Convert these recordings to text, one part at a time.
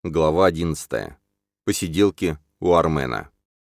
Глава 11. Посиделки у Армена.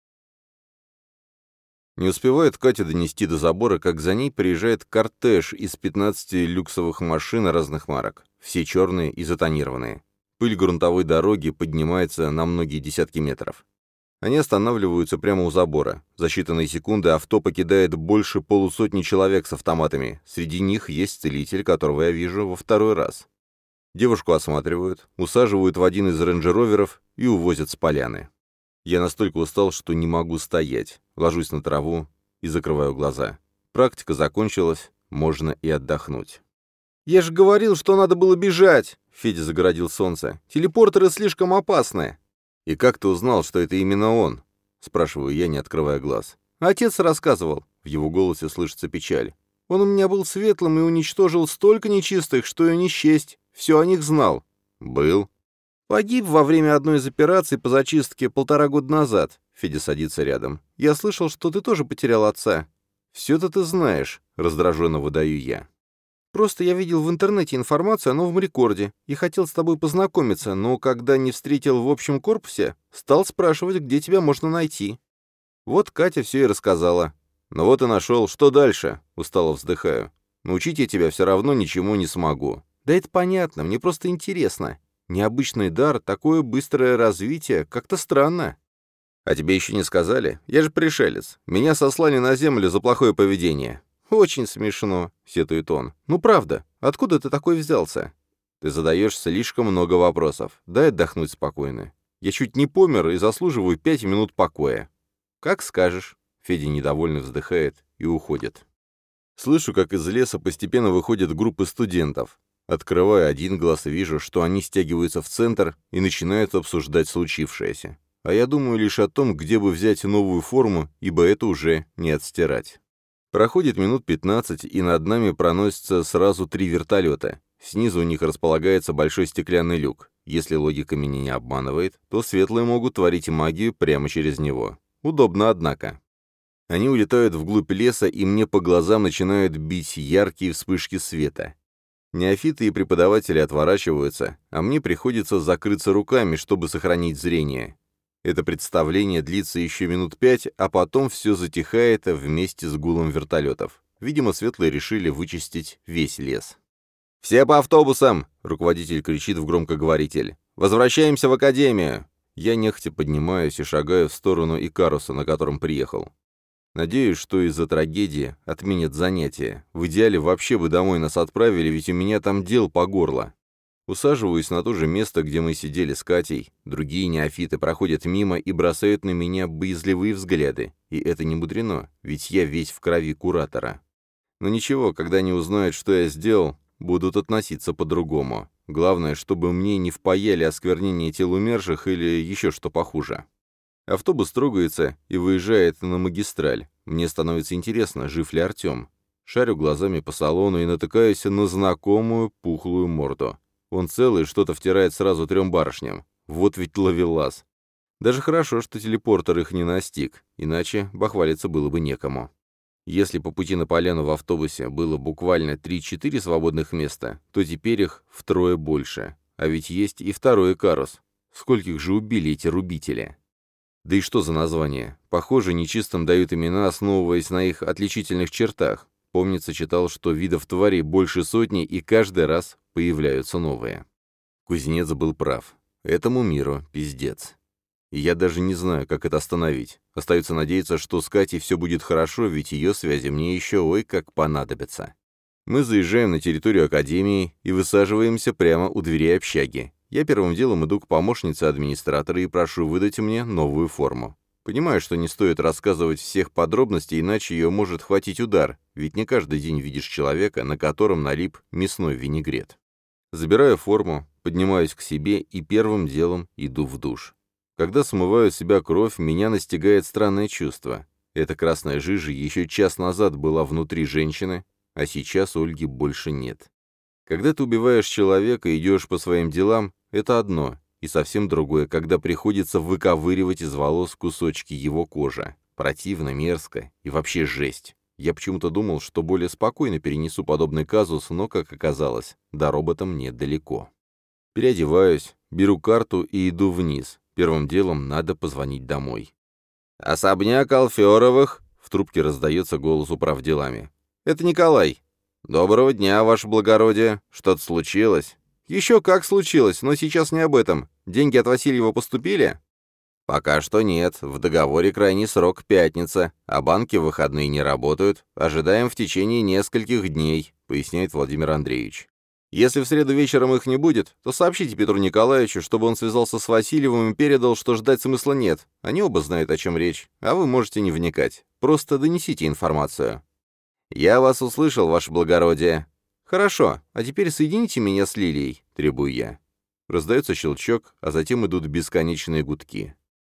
Не успевает Катя донести до забора, как за ней приезжает кортеж из 15 люксовых машин разных марок. Все черные и затонированные. Пыль грунтовой дороги поднимается на многие десятки метров. Они останавливаются прямо у забора. За считанные секунды авто покидает больше полусотни человек с автоматами. Среди них есть целитель, которого я вижу во второй раз. Девушку осматривают, усаживают в один из рейндж-роверов и увозят с поляны. Я настолько устал, что не могу стоять. Ложусь на траву и закрываю глаза. Практика закончилась, можно и отдохнуть. «Я же говорил, что надо было бежать!» — Федя загородил солнце. «Телепортеры слишком опасны!» «И как ты узнал, что это именно он?» — спрашиваю я, не открывая глаз. «Отец рассказывал». В его голосе слышится печаль. «Он у меня был светлым и уничтожил столько нечистых, что и не счесть. Все о них знал». «Был?» «Погиб во время одной из операций по зачистке 1,5 года назад». Федя садится рядом. «Я слышал, что ты тоже потерял отца». «Все-то ты знаешь», — раздраженно выдаю я. «Просто я видел в интернете информацию о новом рекорде и хотел с тобой познакомиться, но когда не встретил в общем корпусе, стал спрашивать, где тебя можно найти». Вот Катя все и рассказала. «Ну вот и нашел. Что дальше?» — устало вздыхаю. «Научить я тебя все равно ничему не смогу». «Да это понятно, мне просто интересно. Необычный дар, такое быстрое развитие, как-то странно». «А тебе еще не сказали? Я же пришелец. Меня сослали на землю за плохое поведение». «Очень смешно», — сетует он. «Ну правда, откуда ты такой взялся?» «Ты задаешь слишком много вопросов. Дай отдохнуть спокойно. Я чуть не помер и заслуживаю 5 минут покоя». «Как скажешь». Федя недовольно вздыхает и уходит. Слышу, как из леса постепенно выходят группы студентов. Открываю один глаз и вижу, что они стягиваются в центр и начинают обсуждать случившееся. А я думаю лишь о том, где бы взять новую форму, ибо это уже не отстирать. Проходит минут 15, и над нами проносятся сразу 3 вертолета. Снизу у них располагается большой стеклянный люк. Если логика меня не обманывает, то светлые могут творить магию прямо через него. Удобно, однако. Они улетают вглубь леса, и мне по глазам начинают бить яркие вспышки света. Неофиты и преподаватели отворачиваются, а мне приходится закрыться руками, чтобы сохранить зрение. Это представление длится еще минут 5, а потом все затихает вместе с гулом вертолетов. Видимо, светлые решили вычистить весь лес. «Все по автобусам!» — руководитель кричит в громкоговоритель. «Возвращаемся в академию!» Я нехотя поднимаюсь и шагаю в сторону Икаруса, на котором приехал. Надеюсь, что из-за трагедии отменят занятия. В идеале вообще бы домой нас отправили, ведь у меня там дел по горло. Усаживаюсь на то же место, где мы сидели с Катей. Другие неофиты проходят мимо и бросают на меня боязливые взгляды. И это не мудрено, ведь я весь в крови куратора. Но ничего, когда они узнают, что я сделал, будут относиться по-другому. Главное, чтобы мне не впаяли осквернение тел умерших или еще что похуже. Автобус трогается и выезжает на магистраль. Мне становится интересно, жив ли Артем. Шарю глазами по салону и натыкаюсь на знакомую пухлую морду. Он целый что-то втирает сразу 3 барышням. Вот ведь ловелас. Даже хорошо, что телепортер их не настиг, иначе бахвалиться было бы некому. Если по пути на поляну в автобусе было буквально 3-4 свободных места, то теперь их втрое больше. А ведь есть и второй Икарус. Скольких же убили эти рубители? Да и что за название? Похоже, нечистым дают имена, основываясь на их отличительных чертах. Помнится, читал, что видов тварей больше сотни, и каждый раз появляются новые. Кузнец был прав. Этому миру пиздец. И я даже не знаю, как это остановить. Остается надеяться, что с Катей все будет хорошо, ведь ее связи мне еще ой как понадобятся. Мы заезжаем на территорию академии и высаживаемся прямо у дверей общаги. Я первым делом иду к помощнице администратора и прошу выдать мне новую форму. Понимаю, что не стоит рассказывать всех подробностей, иначе ее может хватить удар, ведь не каждый день видишь человека, на котором налип мясной винегрет. Забираю форму, поднимаюсь к себе и первым делом иду в душ. Когда смываю с себя кровь, меня настигает странное чувство. Эта красная жижа еще час назад была внутри женщины, а сейчас Ольги больше нет. Когда ты убиваешь человека и идешь по своим делам, это одно, и совсем другое, когда приходится выковыривать из волос кусочки его кожи. Противно, мерзко и вообще жесть. Я почему-то думал, что более спокойно перенесу подобный казус, но, как оказалось, до робота мне далеко. Переодеваюсь, Беру карту и иду вниз. Первым делом надо позвонить домой. «Особняк Алферовых», — в трубке раздается голос управделами. «Это Николай». «Доброго дня, ваше благородие. Что-то случилось?» «Еще как случилось, но сейчас не об этом. Деньги от Васильева поступили?» «Пока что нет. В договоре крайний срок пятница, а банки в выходные не работают. Ожидаем в течение нескольких дней», — поясняет Владимир Андреевич. «Если в среду вечером их не будет, то сообщите Петру Николаевичу, чтобы он связался с Васильевым и передал, что ждать смысла нет. Они оба знают, о чем речь, а вы можете не вникать. Просто донесите информацию». «Я вас услышал, ваше благородие». «Хорошо, а теперь соедините меня с Лилией», — требую я. Раздается щелчок, а затем идут бесконечные гудки.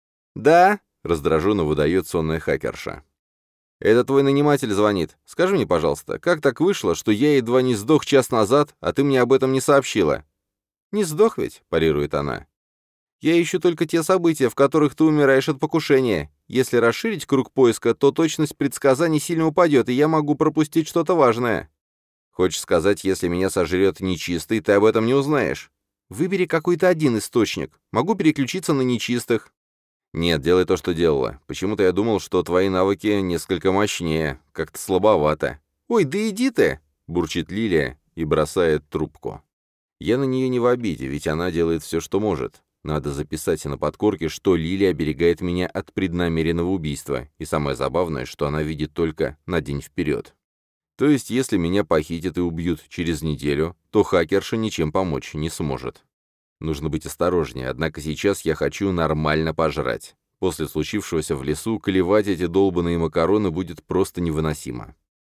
«Да», — раздраженно выдает сонная хакерша. «Это твой наниматель звонит. Скажи мне, пожалуйста, как так вышло, что я едва не сдох час назад, а ты мне об этом не сообщила?» «Не сдох ведь?» — парирует она. «Я ищу только те события, в которых ты умираешь от покушения. Если расширить круг поиска, то точность предсказаний сильно упадет, и я могу пропустить что-то важное». «Хочешь сказать, если меня сожрет нечистый, ты об этом не узнаешь?» «Выбери какой-то один источник. Могу переключиться на нечистых». «Нет, делай то, что делала. Почему-то я думал, что твои навыки несколько мощнее. Как-то слабовато». «Ой, да иди ты!» — бурчит Лилия и бросает трубку. Я на нее не в обиде, ведь она делает все, что может. Надо записать на подкорке, что Лилия оберегает меня от преднамеренного убийства, и самое забавное, что она видит только на день вперед. То есть, если меня похитят и убьют через неделю, то хакерша ничем помочь не сможет. Нужно быть осторожнее, однако сейчас я хочу нормально пожрать. После случившегося в лесу клевать эти долбаные макароны будет просто невыносимо.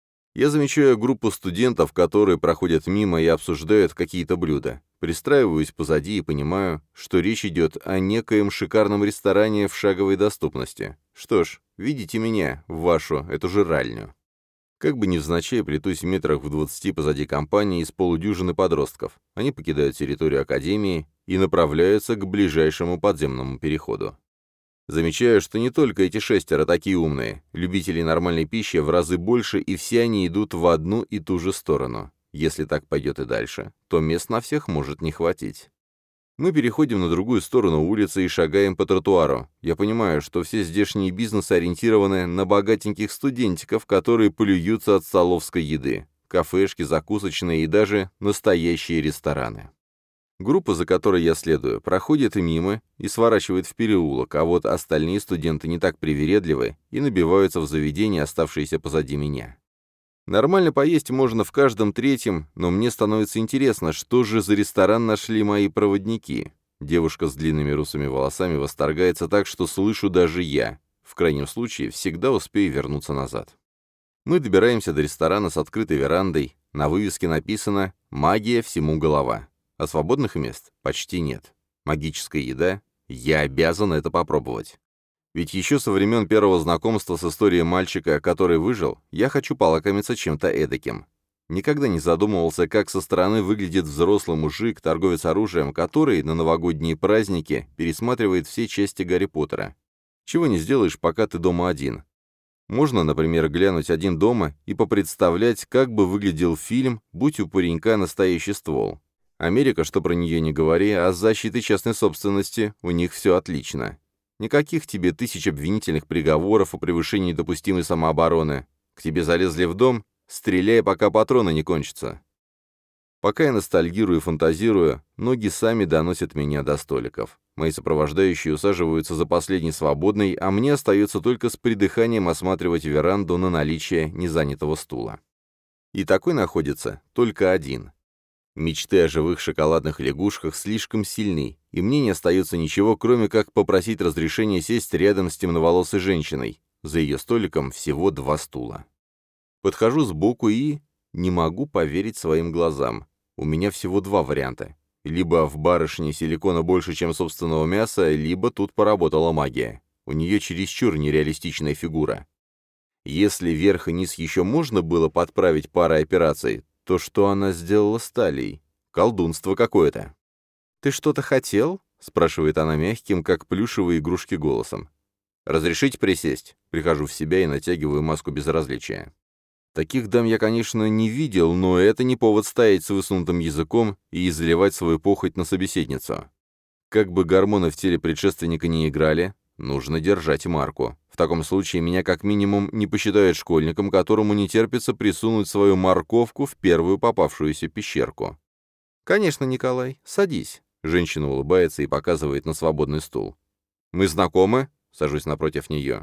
Я замечаю группу студентов, которые проходят мимо и обсуждают какие-то блюда. Пристраиваюсь позади и понимаю, что речь идет о некоем шикарном ресторане в шаговой доступности. Что ж, видите меня, в вашу, эту жральню. Как бы невзначай плетусь в метрах в 20 позади компании из полудюжины подростков. Они покидают территорию академии и направляются к ближайшему подземному переходу. Замечаю, что не только эти шестеро такие умные. Любителей нормальной пищи в разы больше, и все они идут в одну и ту же сторону. Если так пойдет и дальше, то мест на всех может не хватить. Мы переходим на другую сторону улицы и шагаем по тротуару. Я понимаю, что все здешние бизнесы ориентированы на богатеньких студентиков, которые плюются от столовской еды. Кафешки, закусочные и даже настоящие рестораны. Группа, за которой я следую, проходит мимо и сворачивает в переулок, а вот остальные студенты не так привередливы и набиваются в заведения, оставшиеся позади меня. Нормально поесть можно в каждом третьем, но мне становится интересно, что же за ресторан нашли мои проводники. Девушка с длинными русыми волосами восторгается так, что слышу даже я. В крайнем случае, всегда успею вернуться назад. Мы добираемся до ресторана с открытой верандой. На вывеске написано «Магия, всему голова». А свободных мест почти нет. Магическая еда? Я обязан это попробовать. Ведь еще со времен первого знакомства с историей мальчика, который выжил, я хочу полакомиться чем-то эдаким. Никогда не задумывался, как со стороны выглядит взрослый мужик, торговец оружием, который на новогодние праздники пересматривает все части Гарри Поттера. Чего не сделаешь, пока ты дома один. Можно, например, глянуть один дома и попредставлять, как бы выглядел фильм, будь у паренька настоящий ствол. Америка, что про нее не говори, а с защитой частной собственности у них все отлично. Никаких тебе тысяч обвинительных приговоров о превышении допустимой самообороны. К тебе залезли в дом, стреляй, пока патроны не кончатся. Пока я ностальгирую и фантазирую, ноги сами доносят меня до столиков. Мои сопровождающие усаживаются за последний свободный, а мне остается только с придыханием осматривать веранду на наличие незанятого стула. И такой находится только один. Мечты о живых шоколадных лягушках слишком сильны, и мне не остается ничего, кроме как попросить разрешения сесть рядом с темноволосой женщиной. За ее столиком всего 2 стула. Подхожу сбоку и... не могу поверить своим глазам. У меня всего 2 варианта. Либо в барышне силикона больше, чем собственного мяса, либо тут поработала магия. У нее чересчур нереалистичная фигура. Если верх и низ еще можно было подправить парой операций, то что она сделала с талией? Колдунство какое-то. «Ты что-то хотел?» — спрашивает она мягким, как плюшевые игрушки, голосом. «Разрешите присесть?» Прихожу в себя и натягиваю маску безразличия. Таких дам я, конечно, не видел, но это не повод стоять с высунутым языком и изливать свою похоть на собеседницу. Как бы гормоны в теле предшественника не играли, нужно держать марку. В таком случае меня как минимум не посчитают школьником, которому не терпится присунуть свою морковку в первую попавшуюся пещерку. «Конечно, Николай, садись». Женщина улыбается и показывает на свободный стул. «Мы знакомы?» — сажусь напротив нее.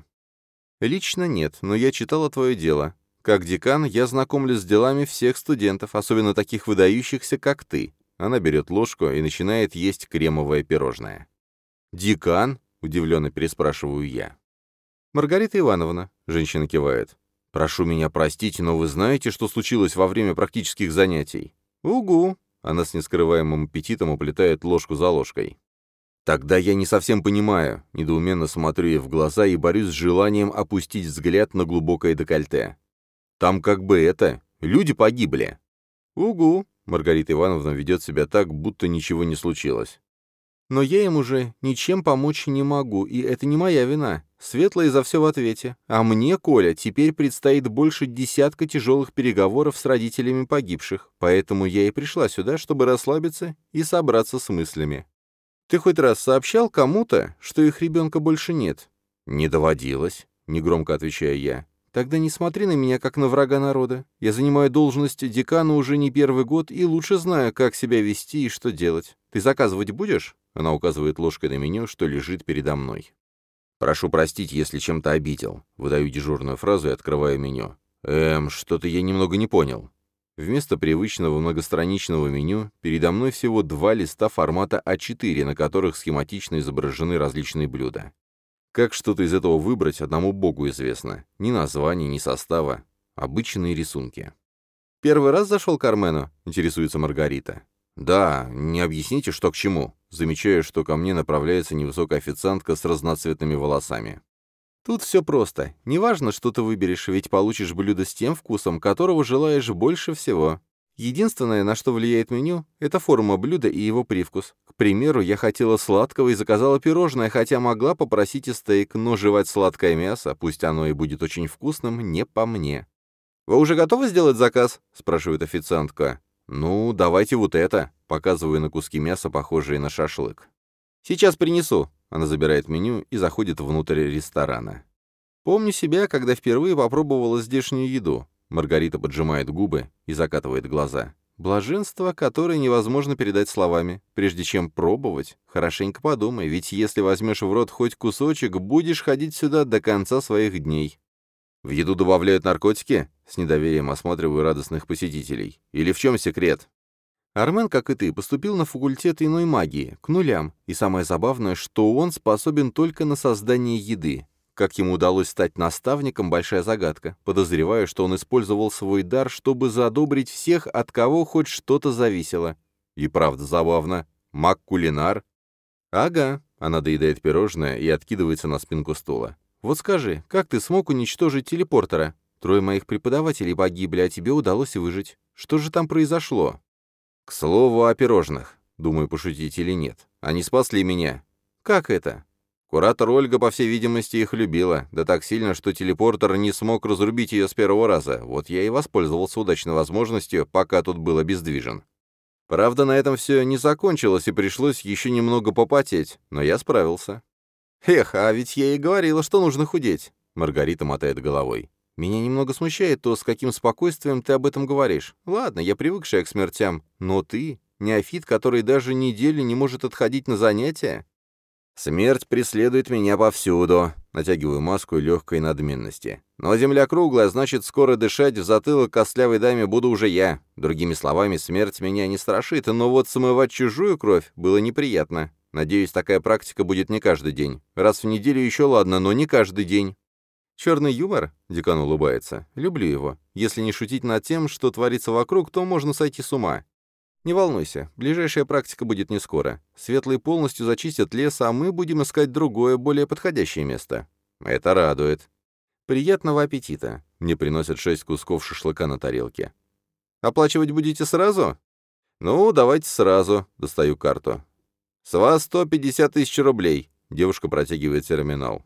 «Лично нет, но я читала твое дело. Как декан я знакомлю с делами всех студентов, особенно таких выдающихся, как ты». Она берет ложку и начинает есть кремовое пирожное. «Декан?» — удивленно переспрашиваю я. «Маргарита Ивановна», — женщина кивает. «Прошу меня простить, но вы знаете, что случилось во время практических занятий?» «Угу», — она с нескрываемым аппетитом уплетает ложку за ложкой. «Тогда я не совсем понимаю», — недоуменно смотрю ей в глаза и борюсь с желанием опустить взгляд на глубокое декольте. «Там как бы люди погибли». «Угу», — Маргарита Ивановна ведет себя так, будто ничего не случилось. «Но я им уже ничем помочь не могу, и это не моя вина. Светлая за все в ответе. А мне, Коля, теперь предстоит больше 10 тяжелых переговоров с родителями погибших, поэтому я и пришла сюда, чтобы расслабиться и собраться с мыслями. Ты хоть раз сообщал кому-то, что их ребенка больше нет?» «Не доводилось», — негромко отвечаю я. «Тогда не смотри на меня, как на врага народа. Я занимаю должность декана уже не первый год и лучше знаю, как себя вести и что делать. Ты заказывать будешь?» Она указывает ложкой на меню, что лежит передо мной. «Прошу простить, если чем-то обидел». Выдаю дежурную фразу и открываю меню. Что-то я немного не понял». Вместо привычного многостраничного меню передо мной всего 2 листа формата А4, на которых схематично изображены различные блюда. Как что-то из этого выбрать, одному богу известно. Ни названия, ни состава. Обычные рисунки. «Первый раз зашел к Армену?» — интересуется Маргарита. «Да, не объясните, что к чему». Замечаю, что ко мне направляется невысокая официантка с разноцветными волосами. «Тут все просто. Неважно, что ты выберешь, ведь получишь блюдо с тем вкусом, которого желаешь больше всего. Единственное, на что влияет меню, это форма блюда и его привкус. К примеру, я хотела сладкого и заказала пирожное, хотя могла попросить и стейк, но жевать сладкое мясо, пусть оно и будет очень вкусным, не по мне». «Вы уже готовы сделать заказ?» — спрашивает официантка. «Ну, давайте вот это», — показываю на куски мяса, похожие на шашлык. «Сейчас принесу». Она забирает меню и заходит внутрь ресторана. Помню себя, когда впервые попробовала здешнюю еду. Маргарита поджимает губы и закатывает глаза. Блаженство, которое невозможно передать словами. Прежде чем пробовать, хорошенько подумай, ведь если возьмешь в рот хоть кусочек, будешь ходить сюда до конца своих дней. «В еду добавляют наркотики?» С недоверием осматриваю радостных посетителей. «Или в чем секрет?» Армен, как и ты, поступил на факультет иной магии, к нулям, и самое забавное, что он способен только на создание еды. Как ему удалось стать наставником, большая загадка. Подозреваю, что он использовал свой дар, чтобы задобрить всех, от кого хоть что-то зависело. И правда забавно. Маг-кулинар. «Ага», — она доедает пирожное и откидывается на спинку стула. «Вот скажи, как ты смог уничтожить телепортера? 3 моих преподавателей погибли, а тебе удалось выжить. Что же там произошло?» «К слову о пирожных. Думаю, пошутить или нет. Они спасли меня». «Как это?» «Куратор Ольга, по всей видимости, их любила. Да так сильно, что телепортер не смог разрубить ее с первого раза. Вот я и воспользовался удачной возможностью, пока тут был обездвижен. Правда, на этом все не закончилось, и пришлось еще немного попотеть, но я справился». «Эх, а ведь я и говорила, что нужно худеть», — Маргарита мотает головой. «Меня немного смущает то, с каким спокойствием ты об этом говоришь. Ладно, я привыкшая к смертям, но ты — неофит, который даже неделю не может отходить на занятия?» «Смерть преследует меня повсюду», — натягиваю маску легкой надменности. «Но земля круглая, значит, скоро дышать в затылок костлявой даме буду уже я. Другими словами, смерть меня не страшит, но вот смывать чужую кровь было неприятно. Надеюсь, такая практика будет не каждый день. Раз в неделю еще ладно, но не каждый день». «Черный юмор?» — декан улыбается. «Люблю его. Если не шутить над тем, что творится вокруг, то можно сойти с ума. Не волнуйся, ближайшая практика будет не скоро. Светлые полностью зачистят лес, а мы будем искать другое, более подходящее место». «Это радует». «Приятного аппетита». Мне приносят 6 кусков шашлыка на тарелке. «Оплачивать будете сразу?» «Ну, давайте сразу». Достаю карту. «С вас 150 тысяч рублей». Девушка протягивает терминал.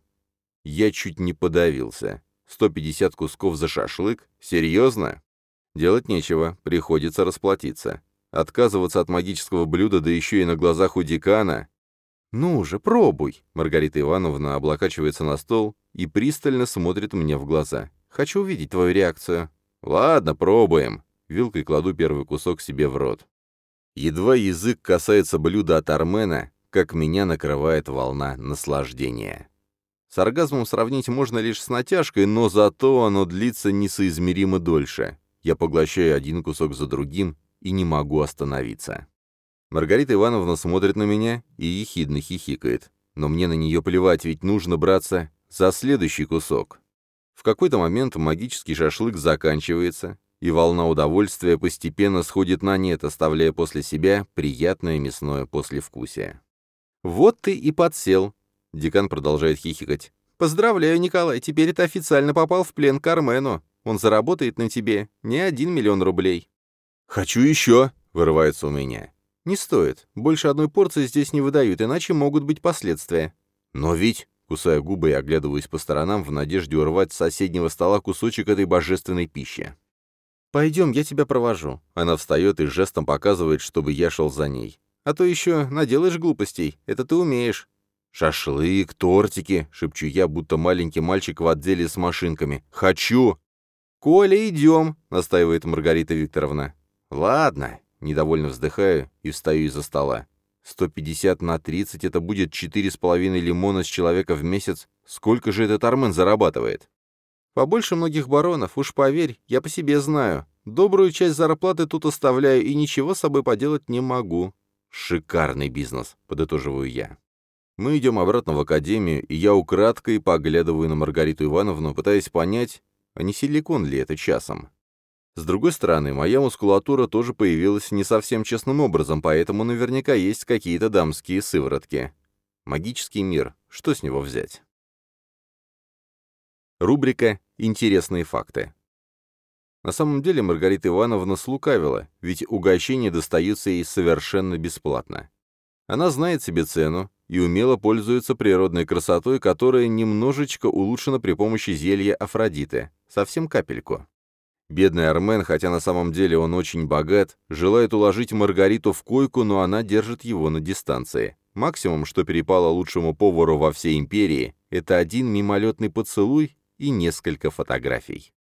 Я чуть не подавился. 150 кусков за шашлык? Серьезно? Делать нечего, приходится расплатиться. Отказываться от магического блюда, да еще и на глазах у декана. «Ну же, пробуй!» Маргарита Ивановна облокачивается на стол и пристально смотрит мне в глаза. «Хочу увидеть твою реакцию». «Ладно, пробуем». Вилкой кладу первый кусок себе в рот. Едва язык касается блюда от Армена, как меня накрывает волна наслаждения. С оргазмом сравнить можно лишь с натяжкой, но зато оно длится несоизмеримо дольше. Я поглощаю один кусок за другим и не могу остановиться. Маргарита Ивановна смотрит на меня и ехидно хихикает. Но мне на нее плевать, ведь нужно браться за следующий кусок. В какой-то момент магический шашлык заканчивается, и волна удовольствия постепенно сходит на нет, оставляя после себя приятное мясное послевкусие. «Вот ты и подсел», — декан продолжает хихикать. «Поздравляю, Николай, теперь ты официально попал в плен к Армену. Он заработает на тебе не 1 миллион рублей». «Хочу еще», — вырывается у меня. «Не стоит. Больше одной порции здесь не выдают, иначе могут быть последствия». «Но ведь...» — кусая губы и оглядываясь по сторонам в надежде урвать с соседнего стола кусочек этой божественной пищи. «Пойдем, я тебя провожу». Она встает и жестом показывает, чтобы я шел за ней. «А то еще наделаешь глупостей. Это ты умеешь». «Шашлык, тортики», — шепчу я, будто маленький мальчик в отделе с машинками. «Хочу!» «Коля, идем», — настаивает Маргарита Викторовна. «Ладно», — недовольно вздыхаю и встаю из-за стола. 150 на 30 — это будет 4,5 лимона с человека в месяц. Сколько же этот Армен зарабатывает? Побольше многих баронов, уж поверь, я по себе знаю. Добрую часть зарплаты тут оставляю и ничего с собой поделать не могу. Шикарный бизнес, подытоживаю я. Мы идем обратно в академию, и я украдкой поглядываю на Маргариту Ивановну, пытаясь понять, а не силикон ли это часом. С другой стороны, моя мускулатура тоже появилась не совсем честным образом, поэтому наверняка есть какие-то дамские сыворотки. Магический мир, что с него взять? Рубрика «Интересные факты». На самом деле Маргарита Ивановна слукавила, ведь угощения достаются ей совершенно бесплатно. Она знает себе цену и умело пользуется природной красотой, которая немножечко улучшена при помощи зелья Афродиты, совсем капельку. Бедный Армен, хотя на самом деле он очень богат, желает уложить Маргариту в койку, но она держит его на дистанции. Максимум, что перепало лучшему повару во всей империи, это один мимолетный поцелуй и несколько фотографий.